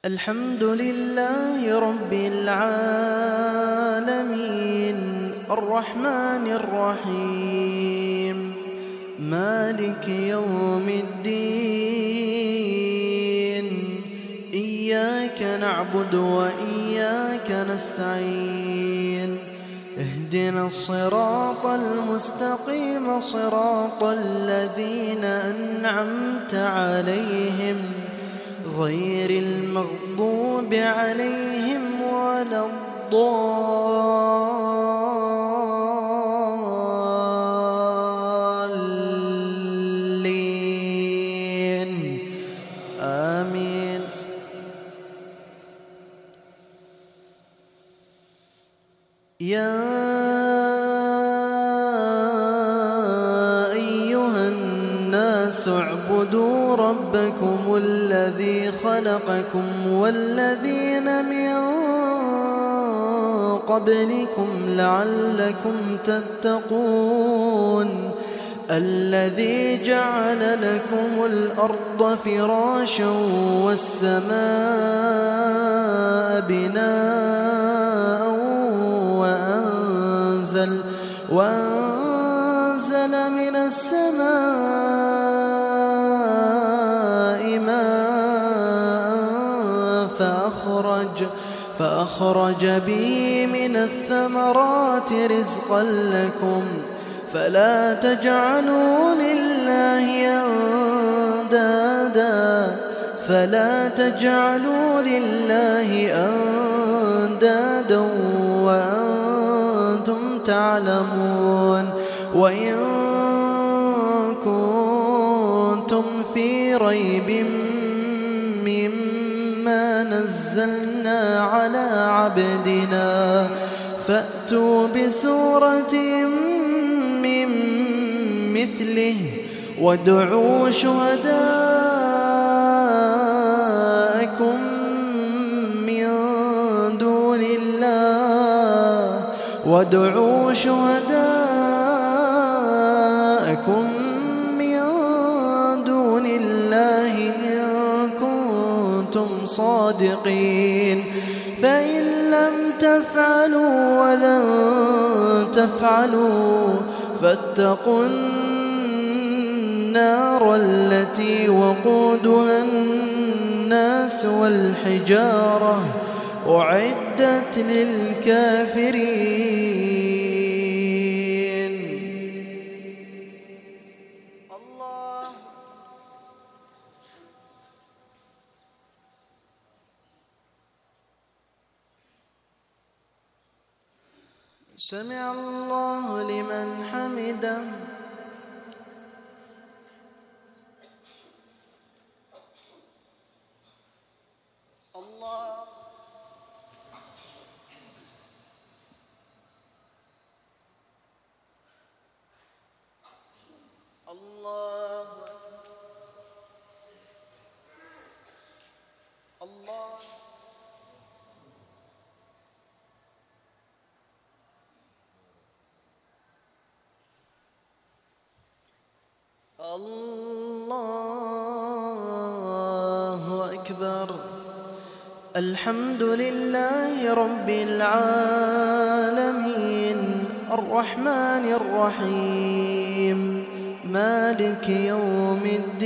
الحمد لله رب العالمين الرحمن الرحيم مالك يوم الدين إياك نعبد وإياك نستعين اهدنا الصراط المستقيم صراط الذين أنعمت عليهم غير المغضوب عليهم ولا الضالين آمين. يا أيها الناس اعبدوا ربكم الذي خلقكم والذين من قبلكم لعلكم تتقون الذي جعل لكم الأرض فراشا والسماء بناء وأنزل من السماء ماء فأخرج به من الثمرات رزقا لكم فلا تجعلوا لله أندادا وأنتم تعلمون. وإن كنتم في ريب مما نزلنا على عبدنا فأتوا بسورة من مثله وادعوا شهداءكم من دون الله إن كنتم صادقين. فإن لم تفعلوا ولن تفعلوا فاتقوا النار التي وقودها الناس والحجارة أعدت للكافرين. الله سمع الله لمن حمده. الله الله الله أكبر. الحمد لله رب العالمين الرحمن الرحيم مالك يوم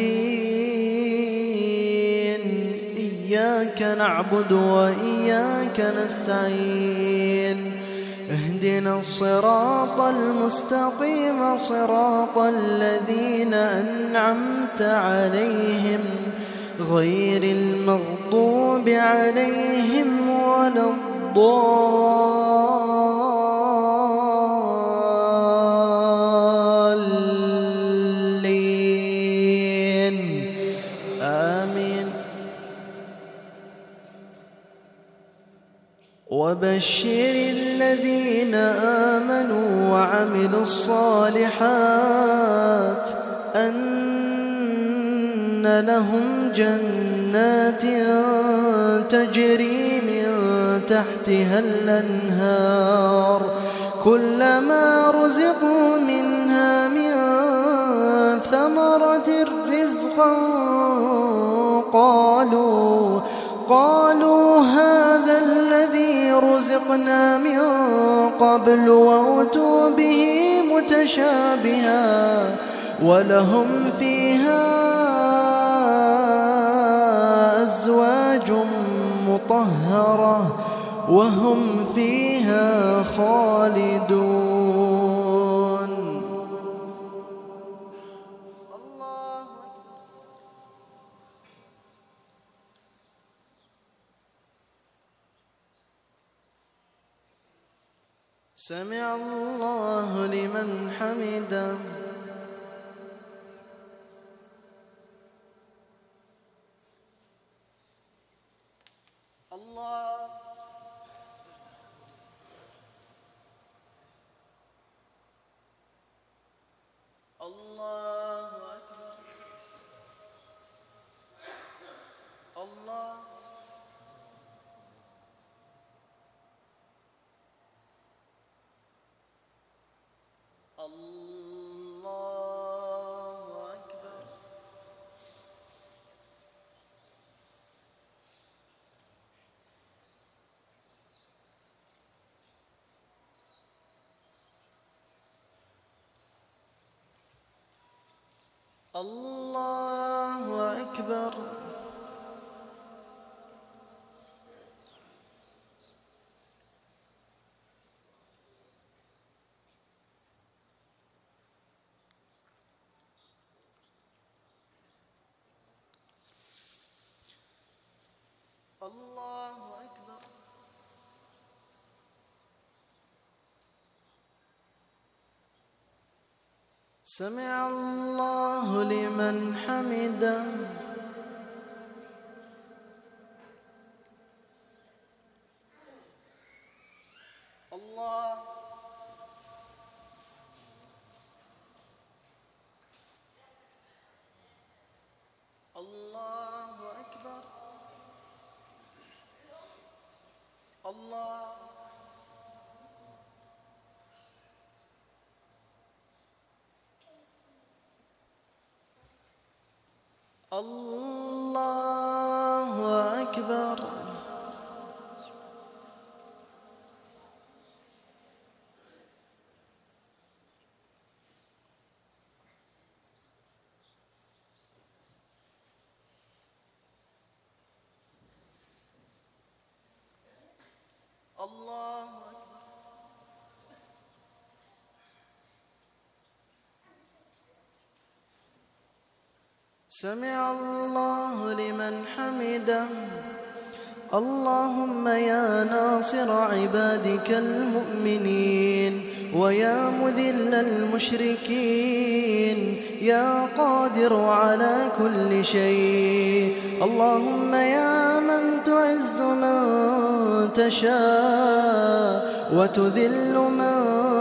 الدين إياك نعبد وإياك نستعين اهدنا الصراط المستقيم صراط الذين أنعمت عليهم غير المغضوب عليهم ولا الضالين آمين. وبشر الذين آمنوا وعملوا الصالحات أن لهم جنات تجري من تحتها الأنهار كلما رزقوا منها من ثمرة رزقا وقالوا هذا الذي رزقنا من قبل وأتوا به متشابها ولهم فيها أزواج مطهرة وهم فيها خالدون. الله سمع الله لمن حمده. الله الله أكبر. الله الله أكبر. الله أكبر. الله أكبر. سمع الله لمن حمده. الله الله أكبر. الله الله أكبر. الله أكبر. سمع الله لمن حمده. اللهم يا ناصر عبادك المؤمنين ويا مذل المشركين يا قادر على كل شيء، اللهم يا من تعز من تشاء وتذل من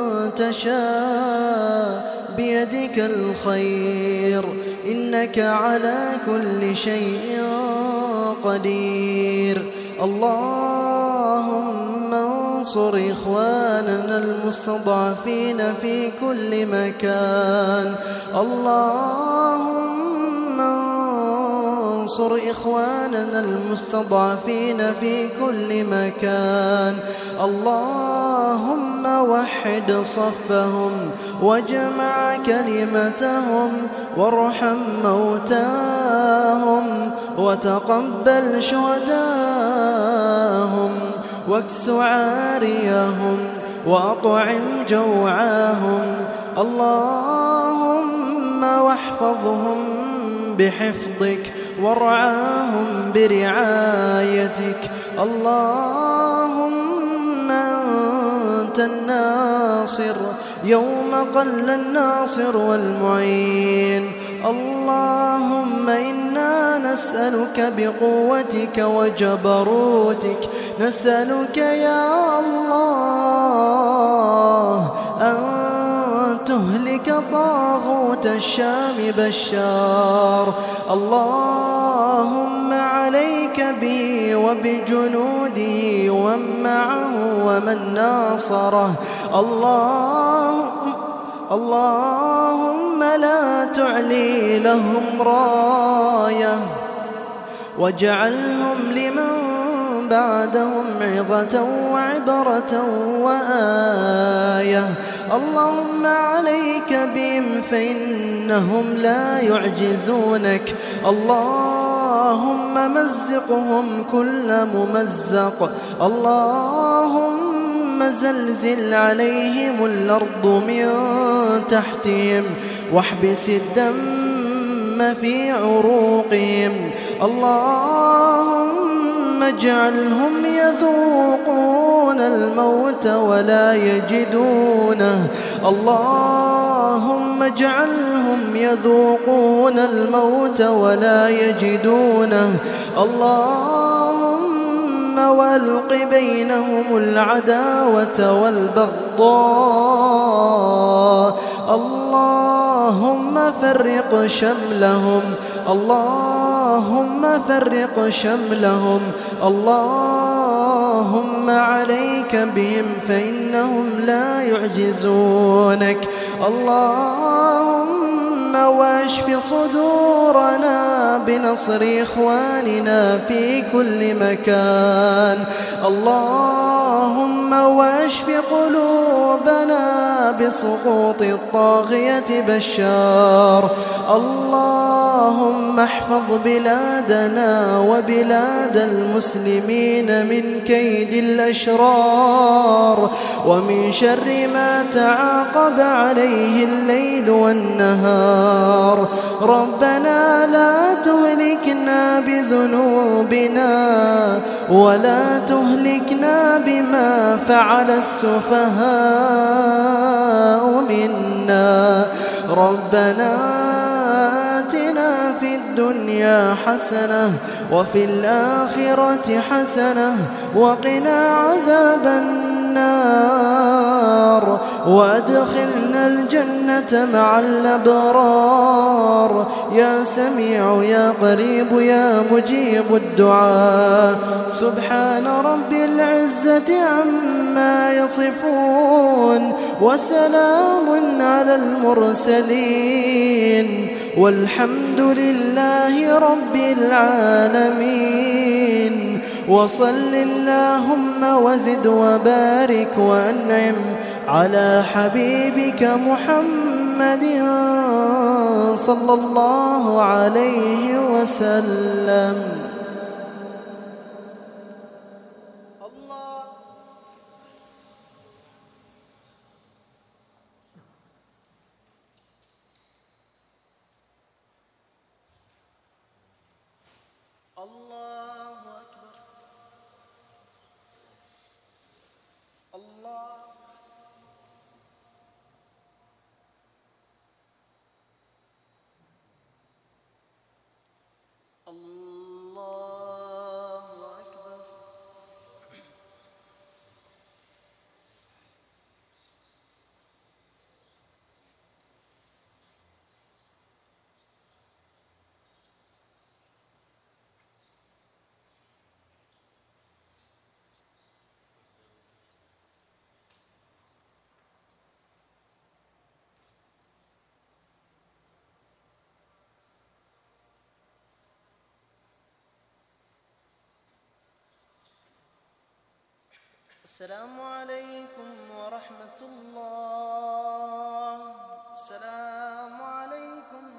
تشاء بيدك الخير إنك على كل شيء قدير. اللهم انصر إخواننا المستضعفين في كل مكان. اللهم انصر إخواننا المستضعفين في كل مكان. اللهم وحد صفهم واجمع كلمتهم وارحم موتاهم وتقبل شهداهم واكس عاريهم وأطعم جوعاهم. اللهم واحفظهم بحفظك وارعاهم برعايتك. اللهم أنت الناصر يوم قل الناصر والمعين. اللهم إنا نسألك بقوتك وجبروتك، نسألك يا الله أن تهلك طاغوت الشام بشار. اللهم عليك به وبجنوده ومن معه ومن ناصره. اللهم لا تعلي لهم راية واجعلهم لمن بعدهم عظة وعبرة وآية. اللهم عليك بهم فإنهم لا يعجزونك. اللهم مزقهم كل ممزق. اللهم زلزل عليهم الأرض من تحتهم واحبس الدم في عروقهم. اللهم اجعلهم يذوقون الموت ولا يجدونه. اللهم اجعلهم يذوقون الموت ولا يجدونه. اللهم والق بينهم العداوة والبغضاء. اللهم فرق شملهم. اللهم فرق شملهم. اللهم عليك بهم فإنهم لا يعجزونك. اللهم واشف صدورنا بنصر إخواننا في كل مكان. اللهم واشف قلوبنا بسقوط الطاغية بشار. اللهم احفظ بلادنا وبلاد المسلمين من كيد الأشرار ومن شر ما تعاقب عليه الليل والنهار. ربنا لا تهلكنا بذنوبنا ولا تهلكنا بما فعل السفهاء منا. ربنا آتنا في الدنيا حسنة وفي الآخرة حسنة وقنا عذاب النار وأدخلنا الجنة مع الأبرار. يا سميع يا قريب يا مجيب الدعاء. سبحان رب العزة عما يصفون وسلام على المرسلين والحمد لله رب العالمين. وصل اللهم وزد وبارك وأنعم على حبيبك محمد صلى الله عليه وسلم. الله أكبر. الله الله أكبر. السلام عليكم ورحمة الله. السلام عليكم